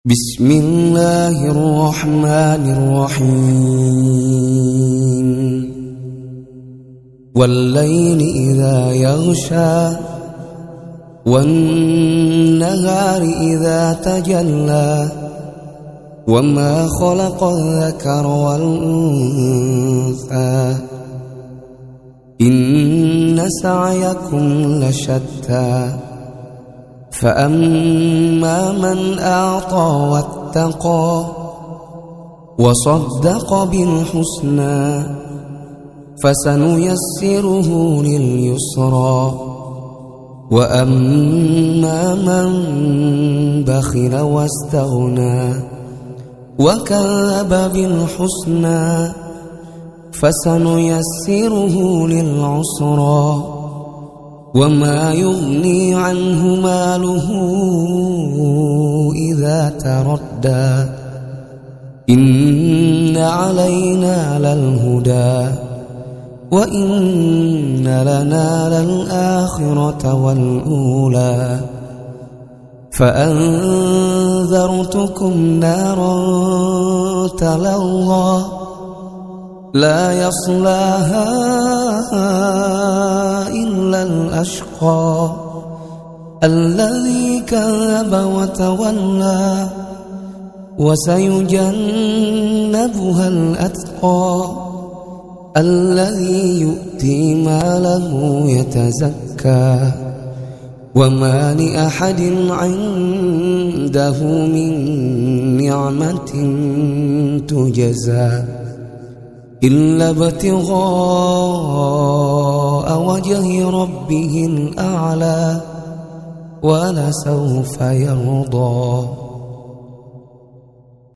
بسم الله الرحمن الرحيم والليل إذا يغشى والنهار إذا تجلى وما خلق الذكر والأنثى إن سعيكم لشتى فأما من أعطى واتقى وصدق بالحسنى فسنيسره لليسرى وأما من بخل واستغنى وكذب بالحسنى فسنيسره للعسرى وما يغني عنه ماله إذا تردى إن علينا للهدى وإن لنا للآخرة والأولى فأنذرتكم نارا تلظى لا يصلاها إلا الأشقى الذي كذب وتولى وسيجنبها الأتقى الذي يؤتي ماله يتزكى وما لأحد عنده من نعمة تجزى إلا ابتغاء وجه ربه الأعلى ولسوف يرضى.